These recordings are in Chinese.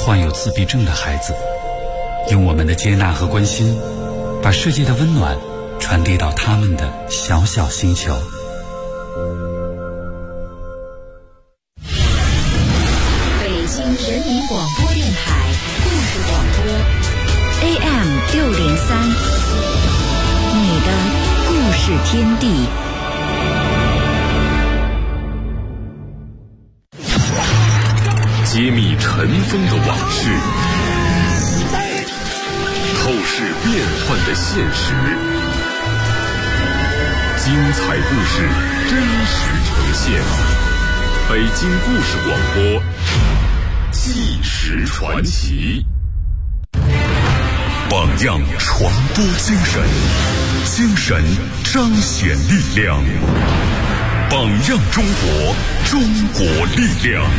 患有自闭症的孩子，用我们的接纳和关心，把世界的温暖传递到他们的小小星球。 北京人民广播电台故事广播 AM603，你的故事天地。 揭秘尘封的往事，透视变幻的现实，精彩故事真实呈现。北京故事广播，纪实传奇。榜样传播精神，精神彰显力量。榜样中国，中国力量。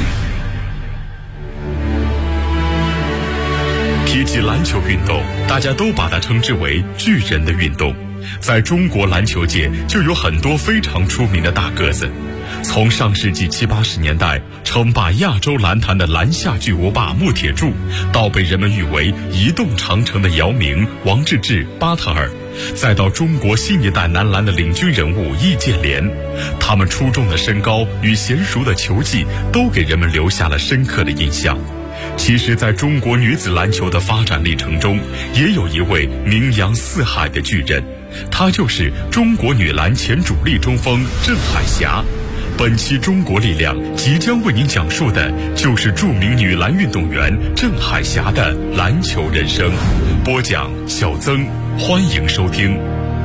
提起篮球运动，大家都把它称之为巨人的运动。在中国篮球界就有很多非常出名的大个子，从上世纪70、80年代称霸亚洲篮坛的篮下巨无霸穆铁柱，到被人们誉为移动长城的姚明、王治郅、巴特尔，再到中国新一代男篮的领军人物易建联，他们出众的身高与娴熟的球技都给人们留下了深刻的印象。其实在中国女子篮球的发展历程中，也有一位名扬四海的巨人，她就是中国女篮前主力中锋郑海霞。本期中国力量即将为您讲述的就是著名女篮运动员郑海霞的篮球人生。播讲小曾，欢迎收听。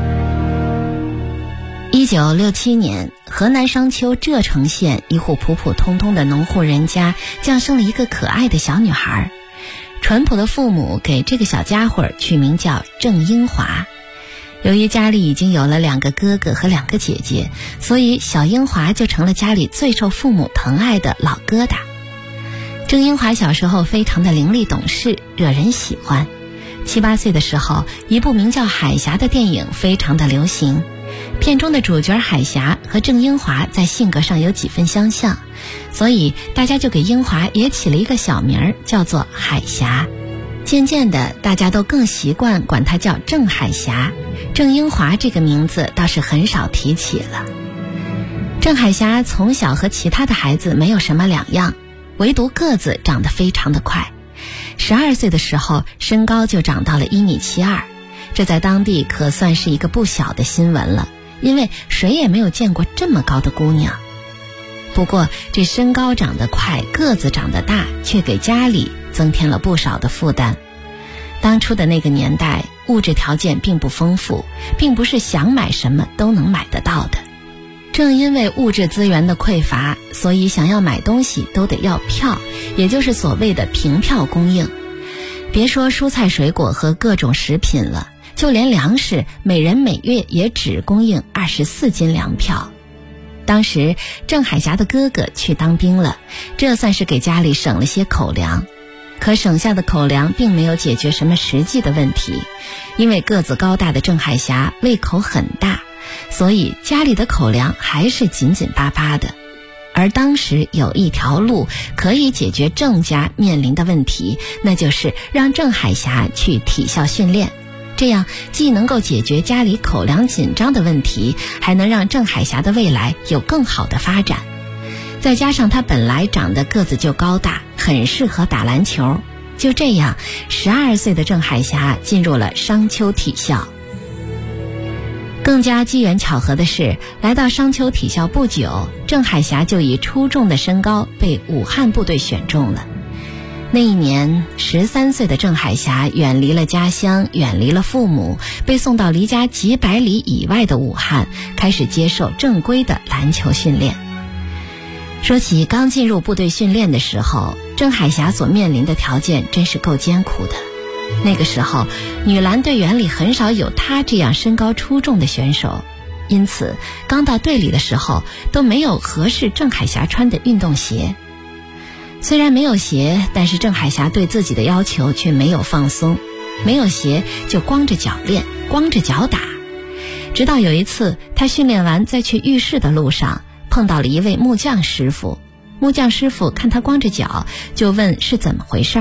1967年，河南商丘柘城县一户普普通通的农户人家降生了一个可爱的小女孩。淳朴的父母给这个小家伙取名叫郑英华。由于家里已经有了2个哥哥和2个姐姐，所以小英华就成了家里最受父母疼爱的老疙瘩。郑英华小时候非常的伶俐懂事，惹人喜欢。7、8岁的时候，一部名叫《海峡》的电影非常的流行。片中的主角海霞和郑英华在性格上有几分相像，所以大家就给英华也起了一个小名叫做海霞。渐渐的，大家都更习惯管她叫郑海霞，郑英华这个名字倒是很少提起了。郑海霞从小和其他的孩子没有什么两样，唯独个子长得非常的快。12岁的时候，身高就长到了1.72米，这在当地可算是一个不小的新闻了，因为谁也没有见过这么高的姑娘。不过这身高长得快，个子长得大，却给家里增添了不少的负担。当初的那个年代，物质条件并不丰富，并不是想买什么都能买得到的。正因为物质资源的匮乏，所以想要买东西都得要票，也就是所谓的凭票供应。别说蔬菜水果和各种食品了，就连粮食每人每月也只供应24斤粮票。当时郑海霞的哥哥去当兵了，这算是给家里省了些口粮。可省下的口粮并没有解决什么实际的问题，因为个子高大的郑海霞胃口很大，所以家里的口粮还是紧紧巴巴的。而当时有一条路可以解决郑家面临的问题，那就是让郑海霞去体校训练，这样既能够解决家里口粮紧张的问题，还能让郑海霞的未来有更好的发展。再加上她本来长得个子就高大，很适合打篮球。就这样，12岁的郑海霞进入了商丘体校。更加机缘巧合的是，来到商丘体校不久，郑海霞就以出众的身高被武汉部队选中了。那一年，13岁的郑海霞远离了家乡，远离了父母，被送到离家几百里以外的武汉，开始接受正规的篮球训练。说起刚进入部队训练的时候，郑海霞所面临的条件真是够艰苦的。那个时候，女篮队员里很少有她这样身高出众的选手，因此刚到队里的时候都没有合适郑海霞穿的运动鞋。虽然没有鞋，但是郑海霞对自己的要求却没有放松，没有鞋就光着脚练，光着脚打。直到有一次，她训练完在去浴室的路上碰到了一位木匠师傅，木匠师傅看她光着脚，就问是怎么回事儿。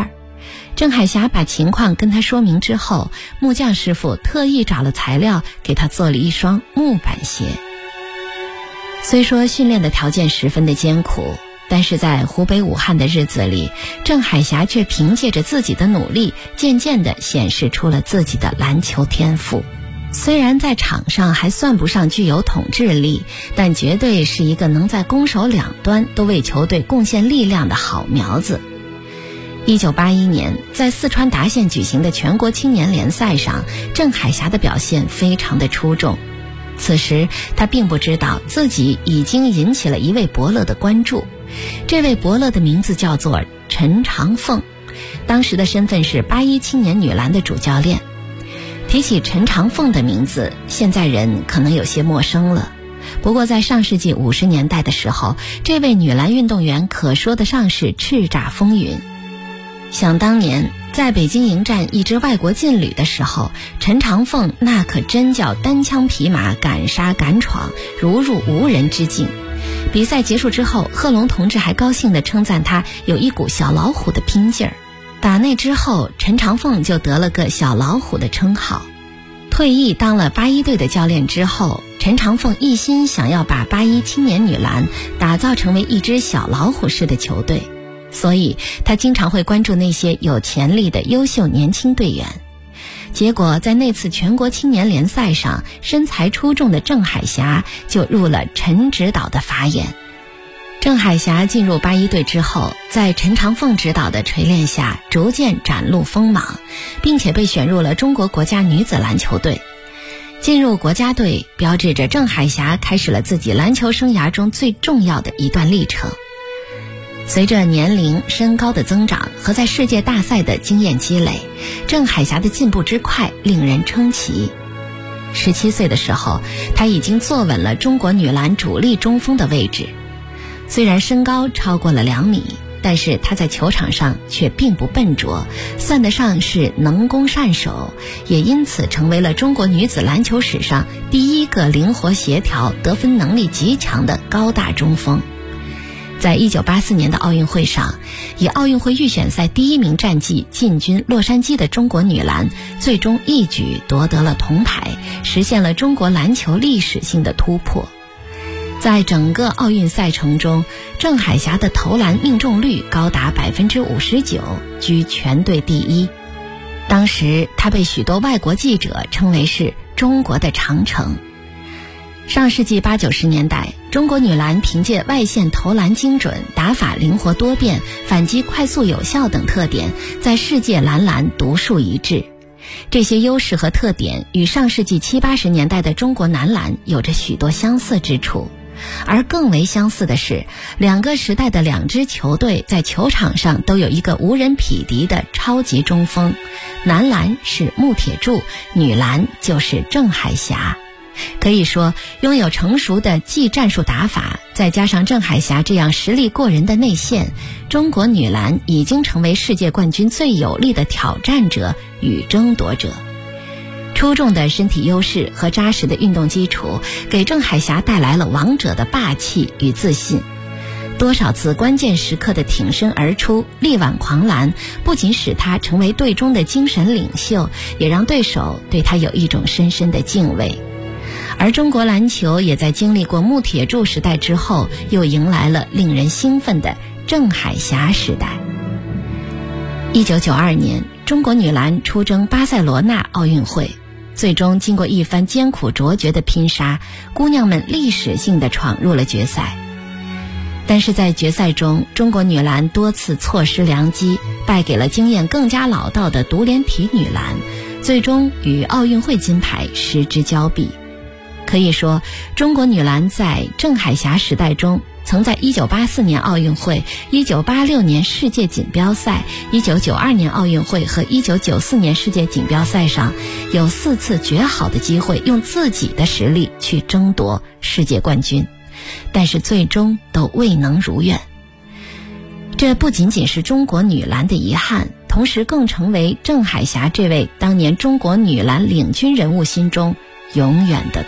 郑海霞把情况跟他说明之后，木匠师傅特意找了材料给他做了一双木板鞋。虽说训练的条件十分的艰苦，但是在湖北武汉的日子里，郑海霞却凭借着自己的努力，渐渐地显示出了自己的篮球天赋。虽然在场上还算不上具有统治力，但绝对是一个能在攻守两端都为球队贡献力量的好苗子。1981年，在四川达县举行的全国青年联赛上，郑海霞的表现非常的出众。此时他并不知道自己已经引起了一位伯乐的关注，这位伯乐的名字叫做陈长凤，当时的身份是81青年女篮的主教练。提起陈长凤的名字，现在人可能有些陌生了。不过在上世纪50年代的时候，这位女篮运动员可说得上是叱咤风云。想当年，在北京迎战一支外国劲旅的时候，陈长凤那可真叫单枪匹马，敢杀敢闯，如入无人之境。比赛结束之后，贺龙同志还高兴地称赞他有一股小老虎的拼劲儿。打那之后，陈长凤就得了个小老虎的称号。退役当了81队的教练之后，陈长凤一心想要把81青年女篮打造成为一支小老虎式的球队，所以他经常会关注那些有潜力的优秀年轻队员。结果在那次全国青年联赛上，身材出众的郑海霞就入了陈指导的法眼。郑海霞进入81队之后，在陈长凤指导的锤炼下，逐渐展露锋芒，并且被选入了中国国家女子篮球队。进入国家队，标志着郑海霞开始了自己篮球生涯中最重要的一段历程。随着年龄、身高的增长和在世界大赛的经验积累，郑海霞的进步之快令人称奇。17岁的时候，她已经坐稳了中国女篮主力中锋的位置。虽然身高超过了2米，但是她在球场上却并不笨拙，算得上是能攻善守，也因此成为了中国女子篮球史上第一个灵活协调、得分能力极强的高大中锋。在1984年的奥运会上，以奥运会预选赛第1名战绩进军洛杉矶的中国女篮，最终一举夺得了铜牌，实现了中国篮球历史性的突破。在整个奥运赛程中，郑海霞的投篮命中率高达59%，居全队第一。当时她被许多外国记者称为是中国的长城。上世纪80、90年代，中国女篮凭借外线投篮精准、打法灵活多变、反击快速有效等特点，在世界篮独树一帜。这些优势和特点与上世纪70、80年代的中国男篮有着许多相似之处。而更为相似的是，两个时代的两支球队在球场上都有一个无人匹敌的超级中锋，男篮是穆铁柱，女篮就是郑海霞。可以说，拥有成熟的技战术打法，再加上郑海霞这样实力过人的内线，中国女篮已经成为世界冠军最有力的挑战者与争夺者。出众的身体优势和扎实的运动基础，给郑海霞带来了王者的霸气与自信。多少次关键时刻的挺身而出、力挽狂澜，不仅使她成为队中的精神领袖，也让对手对她有一种深深的敬畏。而中国篮球也在经历过穆铁柱时代之后，又迎来了令人兴奋的郑海霞时代。1992年，中国女篮出征巴塞罗那奥运会，最终经过一番艰苦卓绝的拼杀，姑娘们历史性的闯入了决赛。但是在决赛中，中国女篮多次错失良机，败给了经验更加老道的独联体女篮，最终与奥运会金牌失之交臂。可以说，中国女篮在郑海霞时代中，曾在1984年奥运会、1986年世界锦标赛、1992年奥运会和1994年世界锦标赛上，有4次绝好的机会用自己的实力去争夺世界冠军，但是最终都未能如愿。这不仅仅是中国女篮的遗憾，同时更成为郑海霞这位当年中国女篮领军人物心中永远的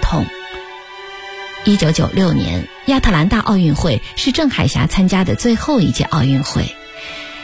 痛。1996年亚特兰大奥运会是郑海霞参加的最后一届奥运会。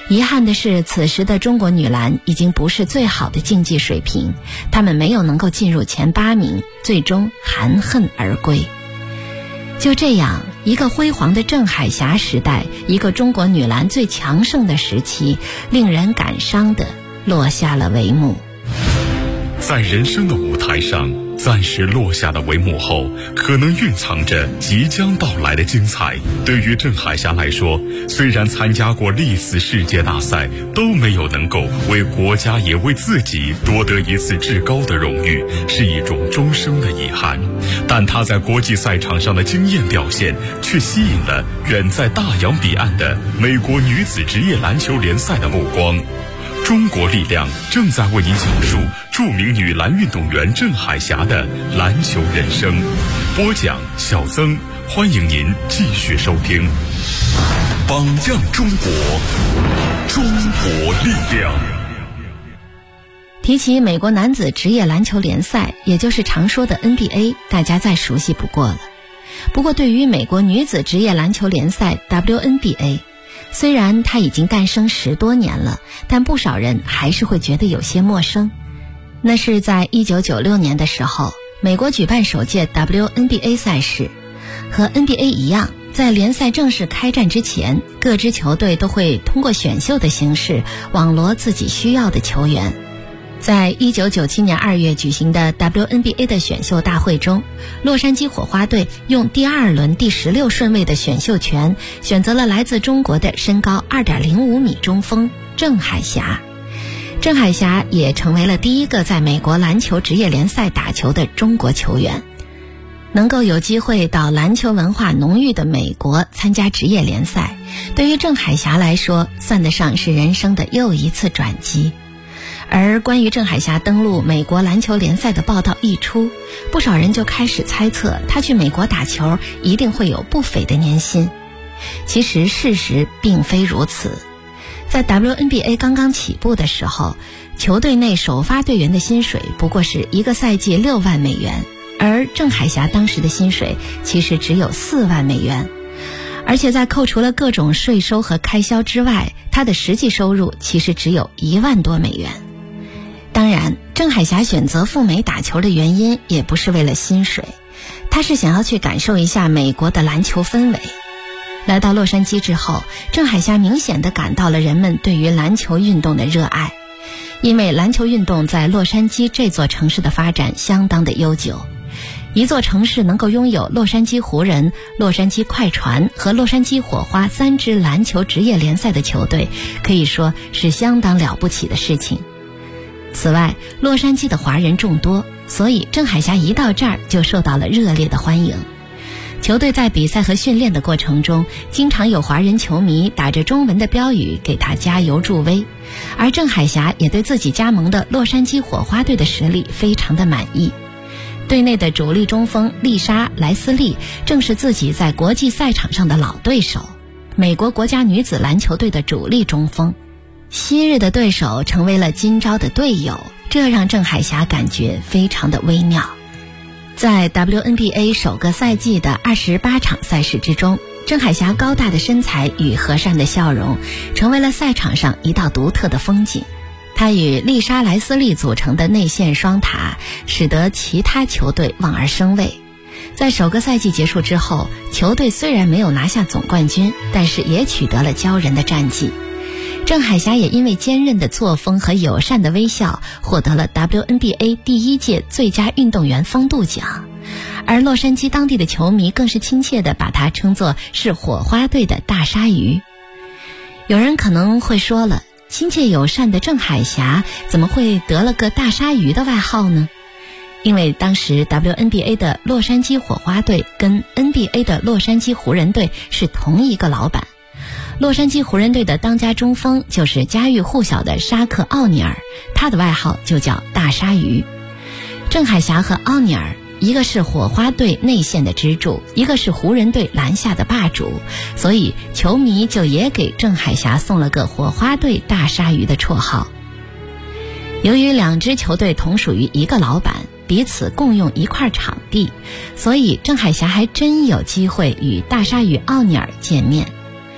遗憾的是，此时的中国女篮已经不是最好的竞技水平，她们没有能够进入前8名，最终含恨而归。就这样，一个辉煌的郑海霞时代，一个中国女篮最强盛的时期，令人感伤地落下了帷幕。 在人生的舞台上暂时落下的帷幕后，可能蕴藏着即将到来的精彩。对于郑海霞来说，虽然参加过历次世界大赛，都没有能够为国家也为自己夺得一次至高的荣誉，是一种终生的遗憾。但她在国际赛场上的惊艳表现，却吸引了远在大洋彼岸的美国女子职业篮球联赛的目光。中国力量正在为您讲述著名女篮运动员郑海霞的篮球人生。播讲小曾，欢迎您继续收听。榜样中国，中国力量。 提起美国男子职业篮球联赛，也就是常说的 NBA， 大家再熟悉不过了。不过对于美国女子职业篮球联赛 WNBA，虽然它已经诞生10多年了，但不少人还是会觉得有些陌生。那是在1996年的时候，美国举办首届 WNBA 赛事。和 NBA 一样，在联赛正式开战之前，各支球队都会通过选秀的形式网罗自己需要的球员。在1997年2月举行的 WNBA 的选秀大会中，洛杉矶火花队用第2轮第16顺位的选秀权选择了来自中国的身高2.05米中锋郑海霞。郑海霞也成为了第一个在美国篮球职业联赛打球的中国球员。能够有机会到篮球文化浓郁的美国参加职业联赛，对于郑海霞来说，算得上是人生的又一次转机。而关于郑海霞登陆美国篮球联赛的报道一出，不少人就开始猜测她去美国打球一定会有不菲的年薪。其实事实并非如此。在 WNBA 刚刚起步的时候，球队内首发队员的薪水不过是一个赛季6万美元，而郑海霞当时的薪水其实只有4万美元。而且在扣除了各种税收和开销之外，她的实际收入其实只有1万多美元。当然，郑海霞选择赴美打球的原因也不是为了薪水，她是想要去感受一下美国的篮球氛围。来到洛杉矶之后，郑海霞明显地感到了人们对于篮球运动的热爱，因为篮球运动在洛杉矶这座城市的发展相当的悠久。一座城市能够拥有洛杉矶湖人、洛杉矶快船和洛杉矶火花3支篮球职业联赛的球队，可以说是相当了不起的事情。此外，洛杉矶的华人众多，所以郑海霞一到这儿就受到了热烈的欢迎。球队在比赛和训练的过程中，经常有华人球迷打着中文的标语给他加油助威，而郑海霞也对自己加盟的洛杉矶火花队的实力非常的满意。队内的主力中锋丽莎·莱斯利正是自己在国际赛场上的老对手，美国国家女子篮球队的主力中锋。昔日的对手成为了今朝的队友，这让郑海霞感觉非常的微妙。在 WNBA 首个赛季的28场赛事之中，郑海霞高大的身材与和善的笑容成为了赛场上一道独特的风景。她与丽莎·莱斯利组成的内线双塔，使得其他球队望而生畏。在首个赛季结束之后，球队虽然没有拿下总冠军，但是也取得了骄人的战绩。郑海霞也因为坚韧的作风和友善的微笑，获得了 WNBA 第1届最佳运动员风度奖。而洛杉矶当地的球迷更是亲切地把她称作是火花队的大鲨鱼。有人可能会说了，亲切友善的郑海霞怎么会得了个大鲨鱼的外号呢？因为当时 WNBA 的洛杉矶火花队跟 NBA 的洛杉矶湖人队是同一个老板。洛杉矶湖人队的当家中锋就是家喻户晓的沙克·奥尼尔，他的外号就叫大鲨鱼。郑海霞和奥尼尔，一个是火花队内线的支柱，一个是湖人队篮下的霸主，所以球迷就也给郑海霞送了个火花队大鲨鱼的绰号。由于2支球队同属于一个老板，彼此共用一块场地，所以郑海霞还真有机会与大鲨鱼奥尼尔见面。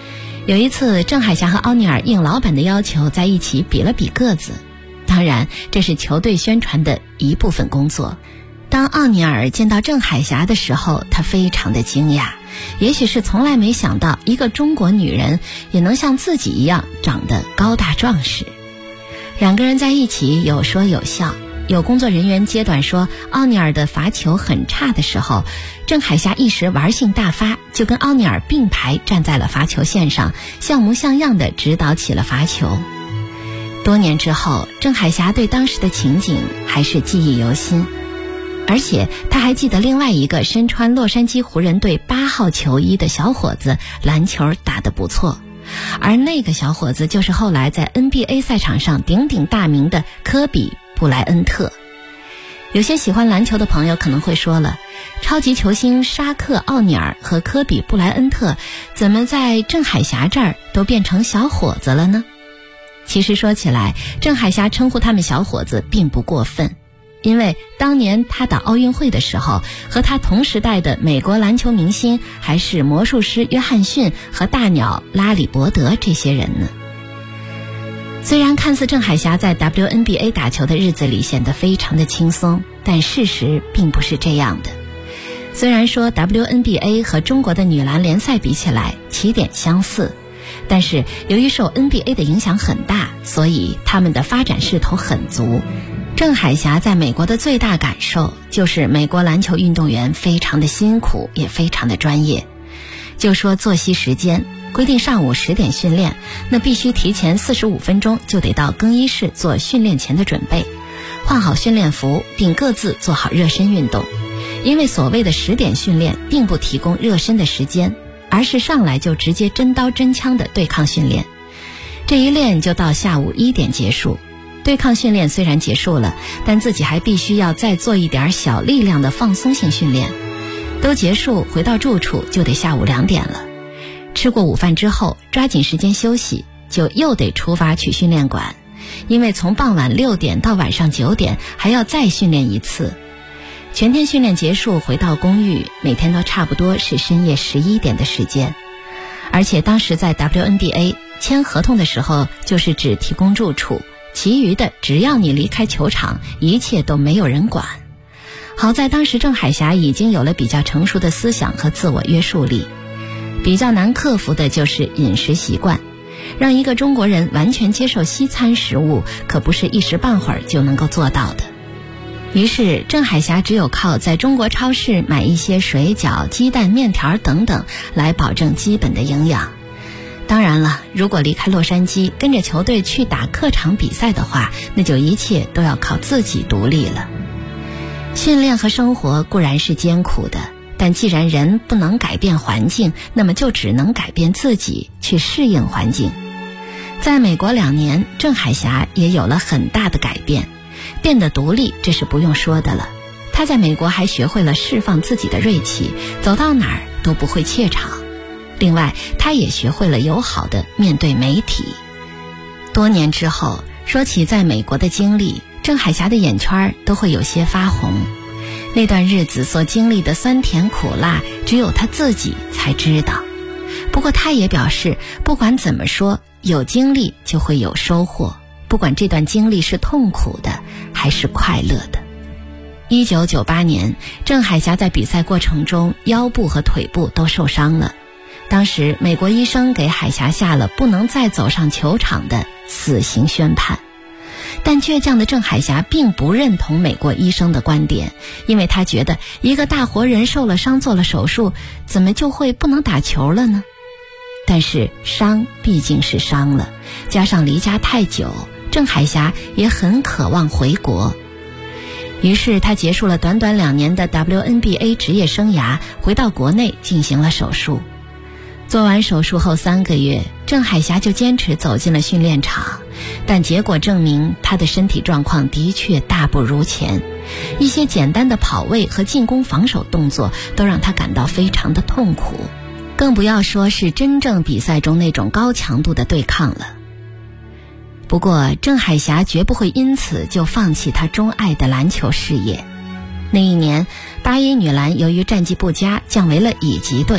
有一次，郑海霞和奥尼尔应老板的要求在一起比了比个子，当然这是球队宣传的一部分工作。当奥尼尔见到郑海霞的时候，他非常的惊讶，也许是从来没想到一个中国女人也能像自己一样长得高大壮实。两个人在一起有说有笑，有工作人员揭短说奥尼尔的罚球很差的时候，郑海霞一时玩性大发，就跟奥尼尔并排站在了罚球线上，像模像样地指导起了罚球。多年之后，郑海霞对当时的情景还是记忆犹新，而且他还记得另外一个身穿洛杉矶湖人队8号球衣的小伙子篮球打得不错，而那个小伙子就是后来在 NBA 赛场上鼎鼎大名的科比布莱恩特。有些喜欢篮球的朋友可能会说了，超级球星沙克奥尼尔和科比布莱恩特怎么在郑海霞这儿都变成小伙子了呢？其实说起来，郑海霞称呼他们小伙子并不过分，因为当年他打奥运会的时候，和他同时代的美国篮球明星还是魔术师约翰逊和大鸟拉里伯德这些人呢。虽然看似郑海霞在 WNBA 打球的日子里显得非常的轻松，但事实并不是这样的。虽然说 WNBA 和中国的女篮联赛比起来起点相似，但是由于受 NBA 的影响很大，所以他们的发展势头很足。郑海霞在美国的最大感受就是美国篮球运动员非常的辛苦，也非常的专业。就说作息时间，规定上午10点训练，那必须提前45分钟就得到更衣室做训练前的准备，换好训练服，并各自做好热身运动。因为所谓的10点训练并不提供热身的时间，而是上来就直接真刀真枪的对抗训练。这一练就到下午1点结束。对抗训练虽然结束了，但自己还必须要再做一点小力量的放松性训练。都结束，回到住处就得下午2点了。吃过午饭之后，抓紧时间休息，就又得出发去训练馆，因为从傍晚6点到晚上9点还要再训练一次。全天训练结束回到公寓，每天都差不多是深夜11点的时间。而且当时在 WNBA 签合同的时候，就是只提供住处，其余的只要你离开球场，一切都没有人管。好在当时郑海霞已经有了比较成熟的思想和自我约束力。比较难克服的就是饮食习惯，让一个中国人完全接受西餐食物，可不是一时半会儿就能够做到的。于是郑海霞只有靠在中国超市买一些水饺、鸡蛋、面条等等来保证基本的营养。当然了，如果离开洛杉矶跟着球队去打客场比赛的话，那就一切都要靠自己独立了。训练和生活固然是艰苦的，但既然人不能改变环境，那么就只能改变自己，去适应环境。在美国2年，郑海霞也有了很大的改变，变得独立，这是不用说的了。她在美国还学会了释放自己的锐气，走到哪儿都不会怯场。另外，她也学会了友好的面对媒体。多年之后，说起在美国的经历，郑海霞的眼圈都会有些发红。那段日子所经历的酸甜苦辣，只有她自己才知道。不过她也表示，不管怎么说，有经历就会有收获，不管这段经历是痛苦的还是快乐的。1998年，郑海霞在比赛过程中腰部和腿部都受伤了。当时美国医生给海霞下了不能再走上球场的死刑宣判。但倔强的郑海霞并不认同美国医生的观点，因为她觉得一个大活人受了伤做了手术，怎么就会不能打球了呢？但是伤毕竟是伤了，加上离家太久，郑海霞也很渴望回国。于是她结束了短短2年的 WNBA 职业生涯，回到国内进行了手术。做完手术后3个月，郑海霞就坚持走进了训练场，但结果证明她的身体状况的确大不如前，一些简单的跑位和进攻防守动作都让她感到非常的痛苦，更不要说是真正比赛中那种高强度的对抗了。不过郑海霞绝不会因此就放弃她钟爱的篮球事业。那一年，8A女篮由于战绩不佳降为了乙级队，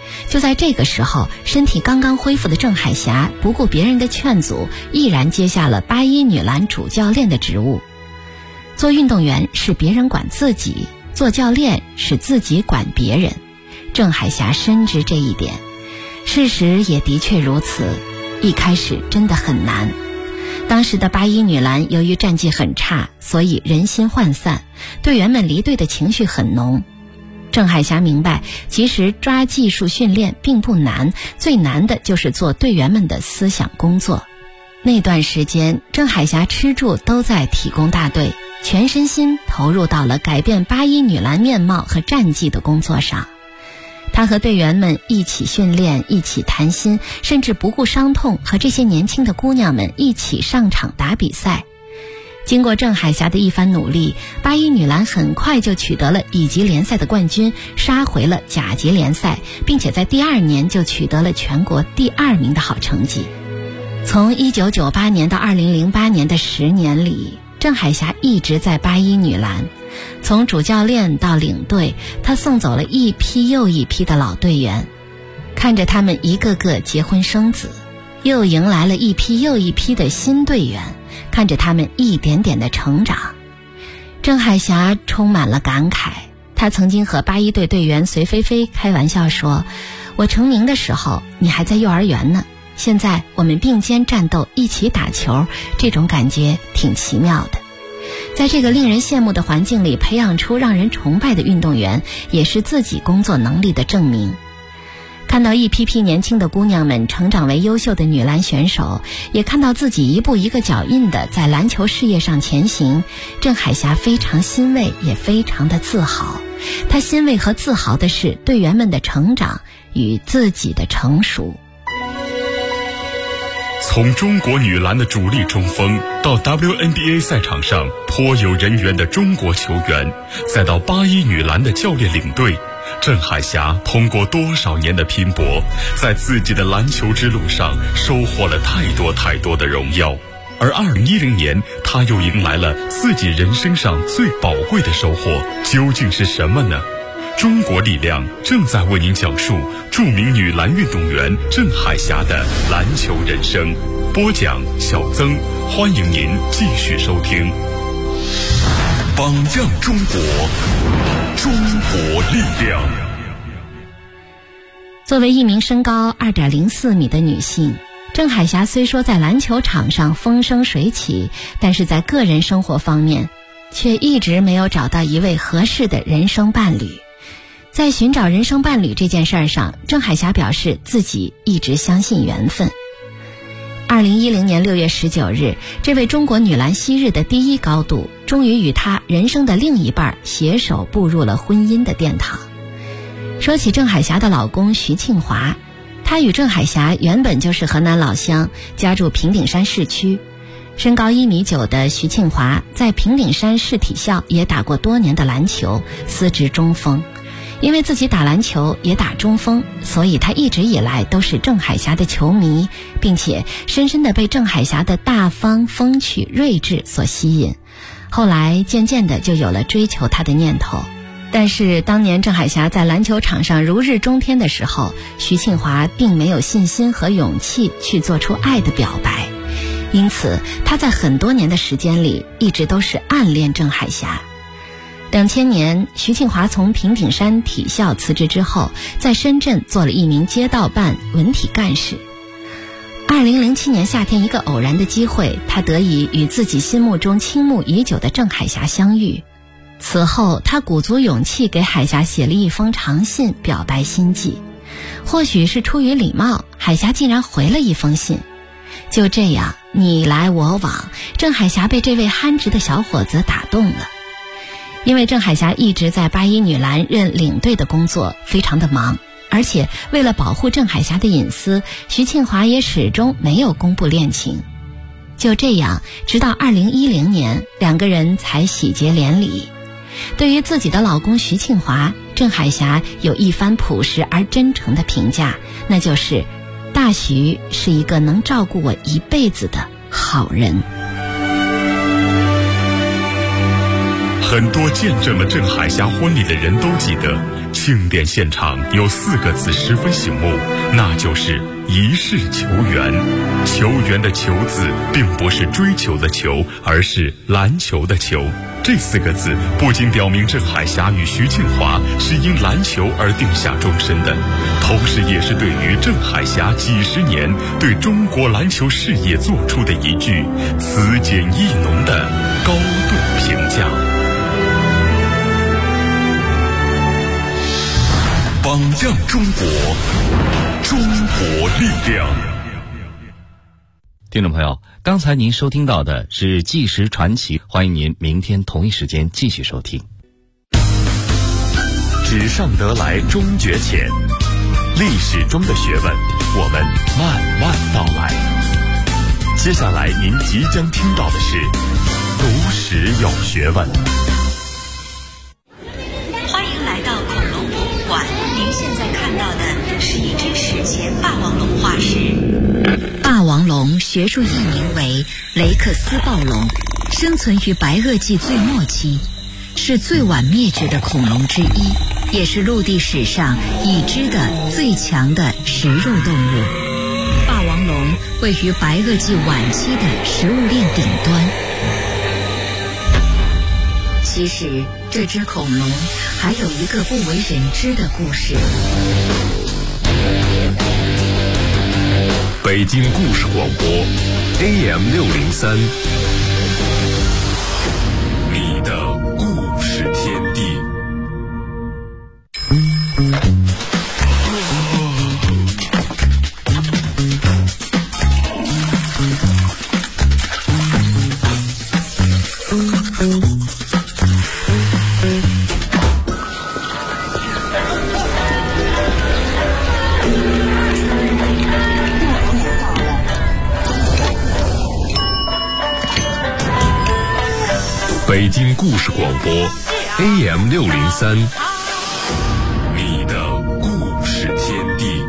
就在这个时候，身体刚刚恢复的郑海霞不顾别人的劝阻，毅然接下了八一女篮主教练的职务。做运动员是别人管自己，做教练是自己管别人。郑海霞深知这一点，事实也的确如此。一开始真的很难。当时的八一女篮由于战绩很差，所以人心涣散，队员们离队的情绪很浓。郑海霞明白，其实抓技术训练并不难，最难的就是做队员们的思想工作。那段时间，郑海霞吃住都在体工大队，全身心投入到了改变八一女篮面貌和战绩的工作上。他和队员们一起训练，一起谈心，甚至不顾伤痛和这些年轻的姑娘们一起上场打比赛。经过郑海霞的一番努力，八一女篮很快就取得了乙级联赛的冠军，杀回了甲级联赛，并且在第2年就取得了全国第2名的好成绩。从1998年到2008年的10年里，郑海霞一直在八一女篮，从主教练到领队，她送走了一批又一批的老队员，看着他们一个个结婚生子，又迎来了一批又一批的新队员，看着他们一点点的成长。郑海霞充满了感慨，她曾经和八一队队员隋菲菲开玩笑说，我成名的时候你还在幼儿园呢，现在我们并肩战斗，一起打球，这种感觉挺奇妙的。在这个令人羡慕的环境里培养出让人崇拜的运动员，也是自己工作能力的证明。看到一批批年轻的姑娘们成长为优秀的女篮选手，也看到自己一步一个脚印的在篮球事业上前行，郑海霞非常欣慰，也非常的自豪。她欣慰和自豪的是队员们的成长与自己的成熟。 从中国女篮的主力中锋到 WNBA 赛场上颇有人缘的中国球员，再到八一女篮的教练领队，郑海霞通过多少年的拼搏，在自己的篮球之路上收获了太多太多的荣耀。而2010年，她又迎来了自己人生上最宝贵的收获，究竟是什么呢？中国力量正在为您讲述著名女篮运动员郑海霞的篮球人生。播讲小曾，欢迎您继续收听。榜样中国，中国力量。 作为一名身高2.04米的女性，郑海霞虽说在篮球场上风生水起，但是在个人生活方面却一直没有找到一位合适的人生伴侣。在寻找人生伴侣这件事上，郑海霞表示自己一直相信缘分。2010年6月19日，这位中国女篮昔日的第一高度，终于与她人生的另一半携手步入了婚姻的殿堂。说起郑海霞的老公徐庆华，他与郑海霞原本就是河南老乡，家住平顶山市区。身高1.9米的徐庆华在平顶山市体校也打过多年的篮球，司职中锋。因为自己打篮球也打中锋，所以他一直以来都是郑海霞的球迷，并且深深地被郑海霞的大方、风趣、睿智所吸引。后来渐渐的就有了追求她的念头。但是当年郑海霞在篮球场上如日中天的时候，徐庆华并没有信心和勇气去做出爱的表白，因此他在很多年的时间里一直都是暗恋郑海霞。2000年，徐庆华从平顶山体校辞职之后，在深圳做了一名街道办文体干事。2007年夏天，一个偶然的机会，他得以与自己心目中倾慕已久的郑海霞相遇。此后，他鼓足勇气给海霞写了一封长信，表白心迹。或许是出于礼貌，海霞竟然回了一封信。就这样，你来我往，郑海霞被这位憨直的小伙子打动了。因为郑海霞一直在八一女篮任领队的工作，非常的忙，而且为了保护郑海霞的隐私，徐庆华也始终没有公布恋情。就这样，直到2010年，两个人才喜结连理。对于自己的老公徐庆华，郑海霞有一番朴实而真诚的评价，那就是大徐是一个能照顾我一辈子的好人。 很多见证了郑海霞婚礼的人都记得， 庆典现场有4个字十分醒目，那就是一世球员。球员的球字并不是追求的球，而是篮球的球。这4个字不仅表明郑海霞与徐静华是因篮球而定下终身的，同时也是对于郑海霞几十年对中国篮球事业做出的一句词简意浓的高度评价。榜样中国，中国力量。 听众朋友，刚才您收听到的是纪实传奇，欢迎您明天同一时间继续收听。 纸上得来终觉浅，历史中的学问，我们慢慢道来。接下来您即将听到的是读史有学问。 欢迎来到恐龙博物馆，您现在看到的是一只史前霸王龙化石。霸王龙学术译名为雷克斯暴龙，生存于白垩纪最末期，是最晚灭绝的恐龙之一，也是陆地史上已知的最强的食肉动物。霸王龙位于白垩纪晚期的食物链顶端。其实这只恐龙还有一个不为人知的故事。 北京故事广播 AM603， 你的故事天地。北京故事广播 AM603， 你的故事天地。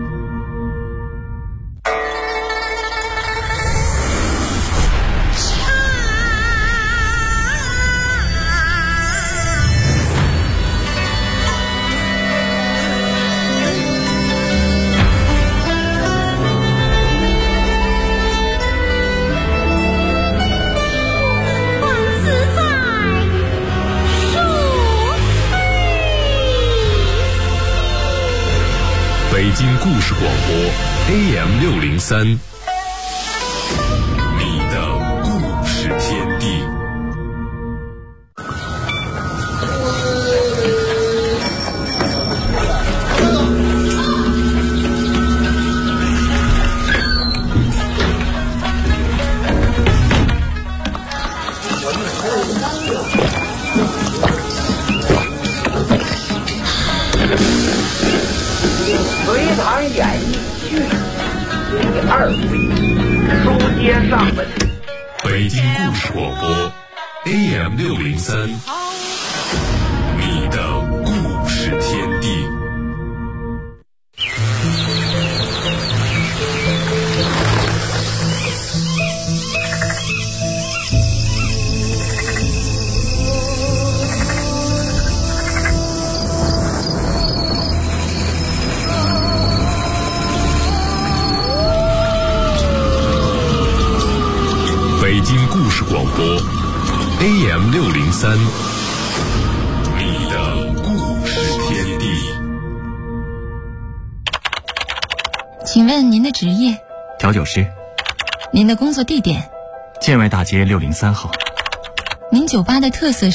北京故事广播 AM603， 你的故事天地。 隋唐演义续第2回，书接上文。 北京故事广播 AM603， 你的故事天地。北京故事广播 AM603， 你的故事天地。 请问您的职业？ 调酒师。 您的工作地点？ 建外大街603号。 您酒吧的特色